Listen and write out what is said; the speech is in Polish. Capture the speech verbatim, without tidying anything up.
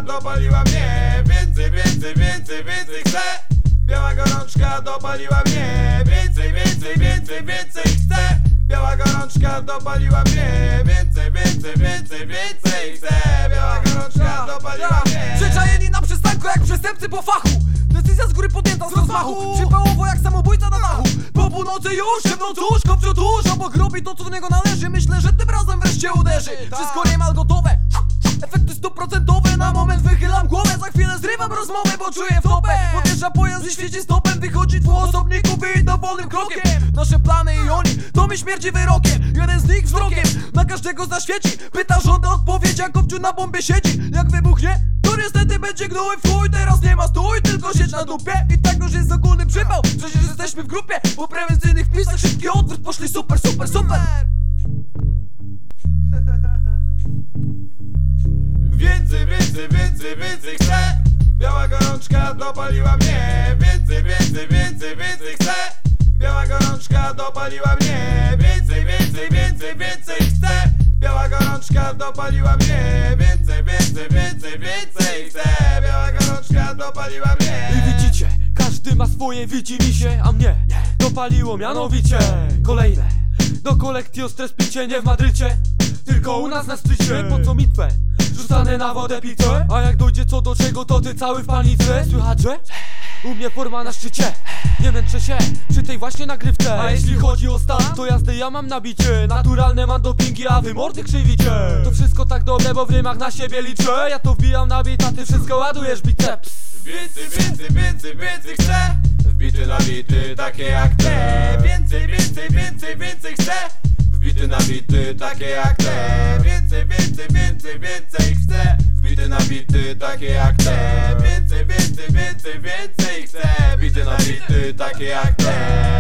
gorączka dopaliła mnie. Więcej, więcej, więcej, więcej chcę. Biała gorączka dopaliła mnie. Więcej, więcej, więcej, więcej chcę. Biała gorączka dopaliła mnie. Więcej, więcej, więcej, więcej chcę. Biała gorączka dopaliła mnie. Przyczajeni na przystanku jak przestępcy po fachu. Decyzja z góry podjęta z rozmachu. Przypałowo jak samobójca na dachu. Po północy już, szybną tuż, kopciu tuż. Obok robi to co do niego należy. Myślę, że tym razem wreszcie uderzy. Wszystko niemal gotowe, efekty stuprocentowe. Na moment wychylam głowę, za chwilę zrywam rozmowę, bo czuję wtopę. Podjeżdża pojazd i świeci stopem. Wychodzi dwóch osobników i idą wolnym krokiem. Nasze plany i oni, to mi śmierdzi wyrokiem. Jeden z nich wzrokiem na każdego zaświeci. Pyta żąda odpowiedź, jak kopciu na bombie siedzi. Jak wybuchnie, to niestety będzie gnój w chuj. Teraz nie ma stój, tylko siedź na dupie. I tak już jest ogólny przypał. Przecież jesteśmy w grupie. Po prewencyjnych wpisach szybki odwrót poszli super, super, super. Więcej, więcej, więcej, więcej chcę. Biała gorączka dopaliła mnie. Więcej, więcej, więcej, więcej chcę. Biała gorączka dopaliła mnie. Więcej, więcej, więcej, więcej chcę. Biała gorączka dopaliła mnie. Więcej, więcej, więcej, więcej chcę. Biała gorączka dopaliła mnie. I widzicie, każdy ma swoje widzimisię, a mnie dopaliło mianowicie kolejne do kolekcji ostre spicie, nie w Madrycie, tylko u nas na szczycie. Po co mitwę? Rzucane na wodę picie. A jak dojdzie co do czego, to ty cały w panice. Słychać, że? U mnie forma na szczycie. Nie męczę się przy tej właśnie nagrywce. A jeśli chodzi o stan, to jazdy ja mam nabicie. Naturalne mam dopingi, a wy mordy krzywicie. To wszystko tak dobre, bo w rymach na siebie liczę. Ja to wbijam na bit, a ty wszystko ładujesz biceps. Więcej, więcej, więcej, więcej chcę. Wbity na bity takie jak te. Więcej, więcej, więcej, więcej chcę. Wbity na bity takie jak te. Więcej, więcej, więcej, więcej chcę. Wbity na bity takie jak te. Więcej, więcej, więcej, więcej chcę. Wbity na bity takie jak te.